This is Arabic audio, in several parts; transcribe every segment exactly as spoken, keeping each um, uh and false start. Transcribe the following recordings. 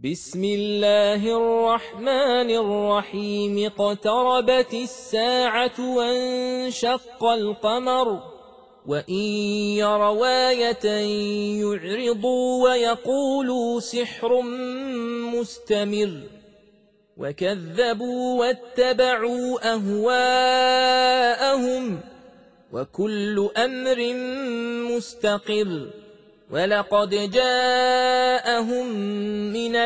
بسم الله الرحمن الرحيم اقتربت الساعة وانشق القمر وإن يروا آية يعرضوا ويقولوا سحر مستمر وكذبوا واتبعوا أهواءهم وكل أمر مستقر ولقد جاءهم من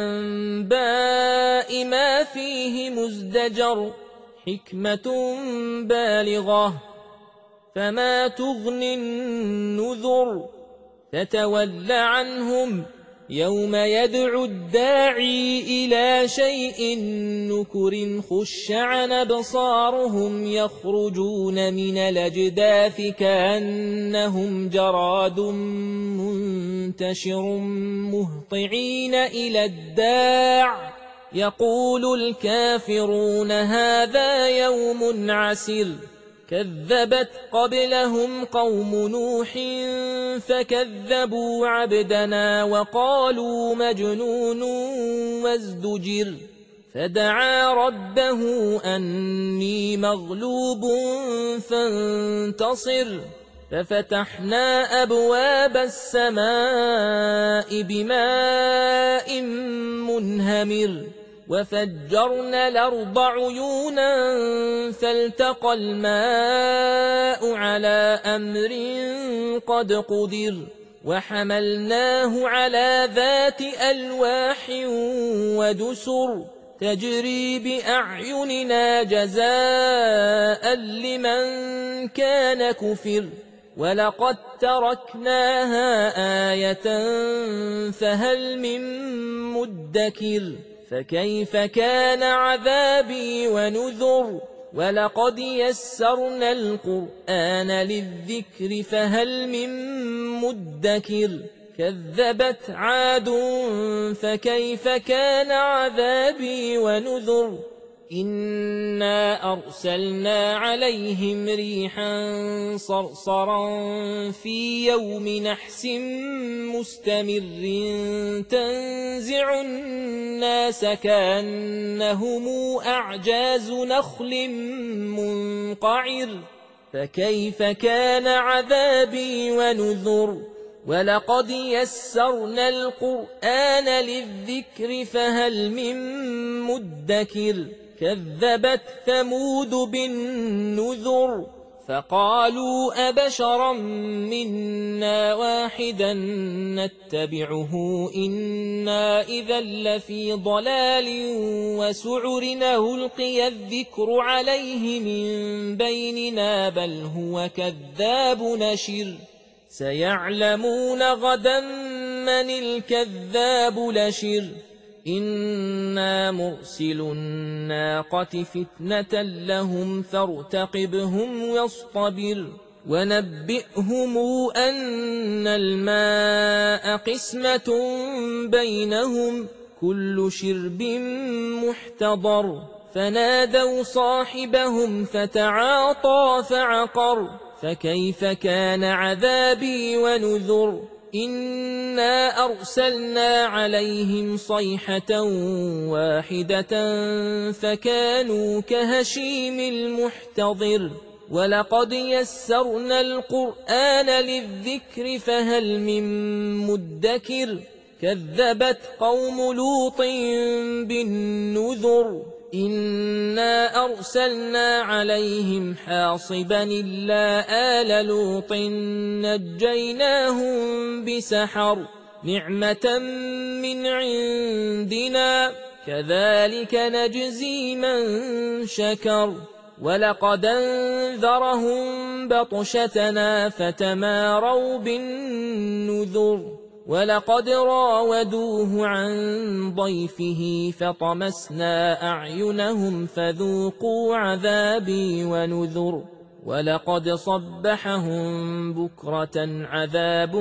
الأنباء ما فيه مزدجر حكمة بالغة فما تغني النذر فتول عنهم يوم يدعو الداعي إلى شيء نكر خش عن أبصارهم يخرجون من الأجداث كأنهم جراد منتشر مهطعين إلى الداع يقول الكافرون هذا يوم عسر كذبت قبلهم قوم نوح فكذبوا عبدنا وقالوا مجنون وازدجر فدعا ربه أني مغلوب فانتصر ففتحنا أبواب السماء بماء منهمر وفجرنا الأرض عيونا فالتقى الماء على أمر قد قدر وحملناه على ذات ألواح ودسر تجري بأعيننا جزاء لمن كان كفر ولقد تركناها آية فهل من مدكر فكيف كان عذابي ونذر ولقد يسرنا القرآن للذكر فهل من مدكر كذبت عاد فكيف كان عذابي ونذر إنا أرسلنا عليهم ريحا صرصرا في يوم نحس مستمر تنزع الناس كأنهم أعجاز نخل منقعر فكيف كان عذابي ونذر ولقد يسرنا القرآن للذكر فهل من مدكر كذبت ثمود بالنذر فقالوا أبشرا منا واحدا نتبعه إنا إذا لفي ضلال وسعر ألقي الذكر عليه من بيننا بل هو كذاب نشر سيعلمون غدا من الكذاب لشر إنا مرسل الناقة فتنة لهم فارتقبهم واصطبر ونبئهم أن الماء قسمة بينهم كل شرب محتضر فنادوا صاحبهم فتعاطى فعقر فكيف كان عذابي ونذر إنا أرسلنا عليهم صيحة واحدة فكانوا كهشيم المحتضر ولقد يسرنا القرآن للذكر فهل من مدكر كذبت قوم لوط بالنذر إنا أرسلنا عليهم حاصبا إلا آل لوط نجيناهم بسحر نعمة من عندنا كذلك نجزي من شكر ولقد انذرهم بطشتنا فتماروا بالنذر ولقد راودوه عن ضيفه فطمسنا أعينهم فذوقوا عذابي ونذر ولقد صبحهم بكرة عذاب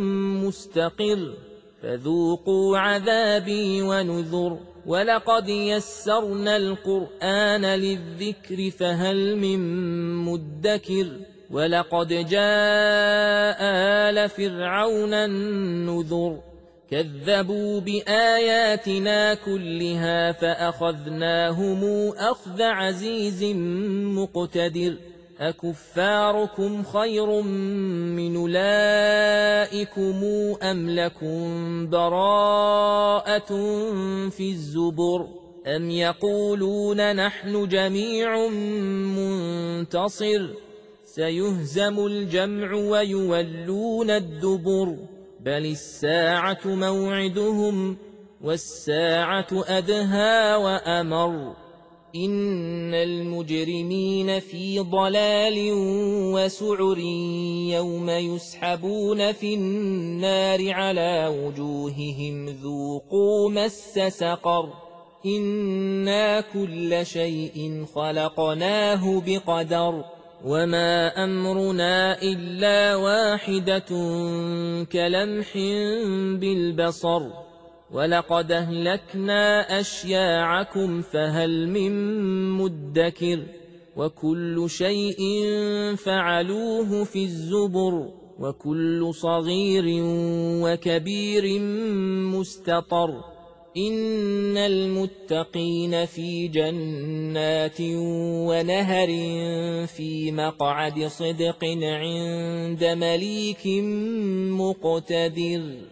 مستقر فذوقوا عذابي ونذر ولقد يسرنا القرآن للذكر فهل من مدكر ولقد جاء آل فرعون النذر كذبوا بآياتنا كلها فأخذناهم أخذ عزيز مقتدر أكفاركم خير من أولئكم أم لكم براءة في الزبر أم يقولون نحن جميع منتصر سيهزم الجمع ويولون الدبر بل الساعة موعدهم والساعة أدهى وأمر إن المجرمين في ضلال وسعر يوم يسحبون في النار على وجوههم ذوقوا مس سقر إنا كل شيء خلقناه بقدر وما أمرنا إلا واحدة كلمح بالبصر ولقد أهلكنا أشياعكم فهل من مدكر وكل شيء فعلوه في الزبر وكل صغير وكبير مستطر إن المتقين في جنات ونهر في مقعد صدق عند مليك مقتدر.